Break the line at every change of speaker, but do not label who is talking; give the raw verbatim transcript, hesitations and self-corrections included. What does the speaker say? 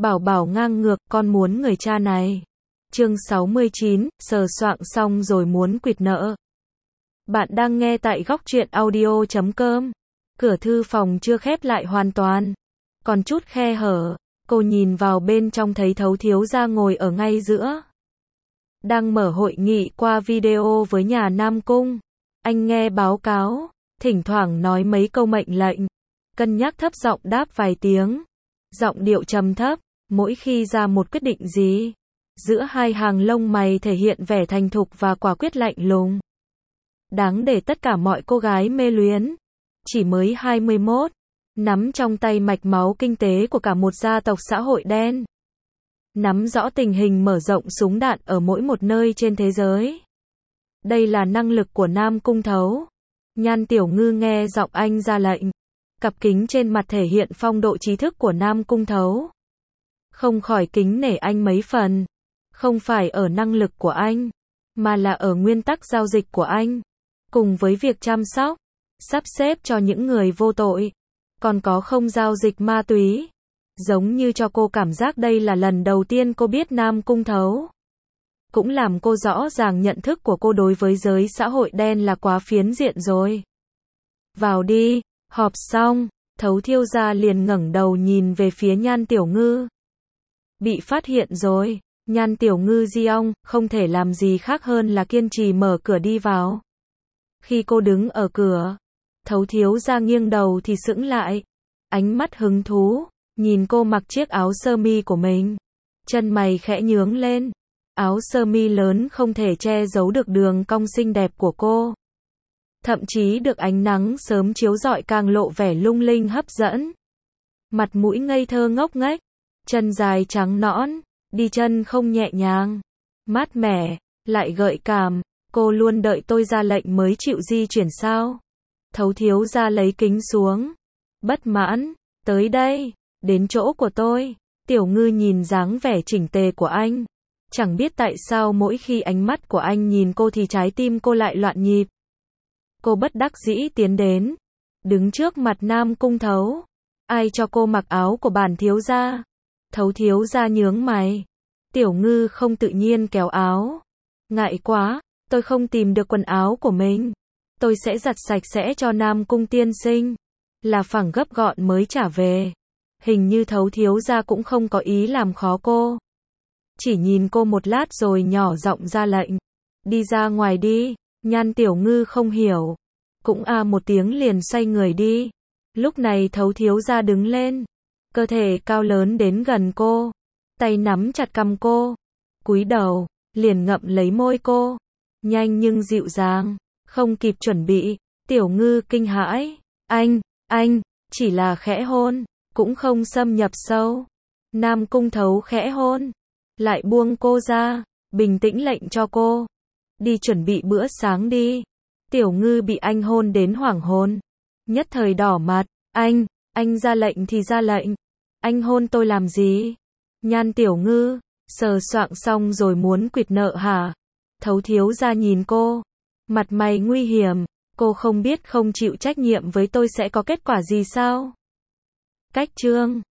Bảo bảo ngang ngược, con muốn người cha này. Chương sáu mươi chín, sờ soạng xong rồi muốn quỵt nợ. Bạn đang nghe tại góc truyện audio chấm com. Cửa thư phòng chưa khép lại hoàn toàn. Còn chút khe hở, cô nhìn vào bên trong thấy Thấu thiếu gia ngồi ở ngay giữa. Đang mở hội nghị qua video với nhà Nam Cung. Anh nghe báo cáo, thỉnh thoảng nói mấy câu mệnh lệnh. Cân nhắc thấp giọng đáp vài tiếng. Giọng điệu trầm thấp, mỗi khi ra một quyết định gì. Giữa hai hàng lông mày thể hiện vẻ thành thục và quả quyết lạnh lùng. Đáng để tất cả mọi cô gái mê luyến. Chỉ mới hai mươi mốt, nắm trong tay mạch máu kinh tế của cả một gia tộc xã hội đen. Nắm rõ tình hình mở rộng súng đạn ở mỗi một nơi trên thế giới. Đây là năng lực của Nam Cung Thấu. Nhan Tiểu Ngư nghe giọng anh ra lệnh. Cặp kính trên mặt thể hiện phong độ trí thức của Nam Cung Thấu. Không khỏi kính nể anh mấy phần. Không phải ở năng lực của anh, mà là ở nguyên tắc giao dịch của anh. Cùng với việc chăm sóc, sắp xếp cho những người vô tội. Còn có không giao dịch ma túy. Giống như cho cô cảm giác đây là lần đầu tiên cô biết Nam Cung Thấu. Cũng làm cô rõ ràng nhận thức của cô đối với giới xã hội đen là quá phiến diện rồi. Vào đi, họp xong, Thấu thiếu gia liền ngẩng đầu nhìn về phía Nhan Tiểu Ngư. Bị phát hiện rồi, Nhan Tiểu Ngư Giong, không thể làm gì khác hơn là kiên trì mở cửa đi vào. Khi cô đứng ở cửa, Thấu thiếu gia nghiêng đầu thì sững lại. Ánh mắt hứng thú, nhìn cô mặc chiếc áo sơ mi của mình. Chân mày khẽ nhướng lên. Áo sơ mi lớn không thể che giấu được đường cong xinh đẹp của cô. Thậm chí được ánh nắng sớm chiếu rọi càng lộ vẻ lung linh hấp dẫn. Mặt mũi ngây thơ ngốc nghếch, chân dài trắng nõn, đi chân không nhẹ nhàng, mát mẻ, lại gợi cảm. Cô luôn đợi tôi ra lệnh mới chịu di chuyển sao? Thấu thiếu gia lấy kính xuống. Bất mãn, tới đây, đến chỗ của tôi. Tiểu Ngư nhìn dáng vẻ chỉnh tề của anh. Chẳng biết tại sao mỗi khi ánh mắt của anh nhìn cô thì trái tim cô lại loạn nhịp. Cô bất đắc dĩ tiến đến. Đứng trước mặt Nam Cung Thấu. Ai cho cô mặc áo của bản thiếu gia? Thấu thiếu gia nhướng mày. Tiểu Ngư không tự nhiên kéo áo. Ngại quá, tôi không tìm được quần áo của mình. Tôi sẽ giặt sạch sẽ cho Nam Cung tiên sinh. Là phẳng gấp gọn mới trả về. Hình như Thấu thiếu gia cũng không có ý làm khó cô. Chỉ nhìn cô một lát rồi nhỏ giọng ra lệnh. Đi ra ngoài đi. Nhan Tiểu Ngư không hiểu. Cũng a à một tiếng liền xoay người đi. Lúc này Thấu thiếu gia đứng lên. Cơ thể cao lớn đến gần cô. Tay nắm chặt cằm cô. Cúi đầu, liền ngậm lấy môi cô. Nhanh nhưng dịu dàng. Không kịp chuẩn bị. Tiểu Ngư kinh hãi. Anh, anh, chỉ là khẽ hôn. Cũng không xâm nhập sâu. Nam Cung Thấu khẽ hôn. Lại buông cô ra. Bình tĩnh lệnh cho cô. Đi chuẩn bị bữa sáng đi. Tiểu Ngư bị anh hôn đến hoảng hồn. Nhất thời đỏ mặt. Anh, anh ra lệnh thì ra lệnh. Anh hôn tôi làm gì? Nhan Tiểu Ngư, sờ soạng xong rồi muốn quỵt nợ hả? Thấu thiếu gia nhìn cô. Mặt mày nguy hiểm. Cô không biết không chịu trách nhiệm với tôi sẽ có kết quả gì sao? Cách chương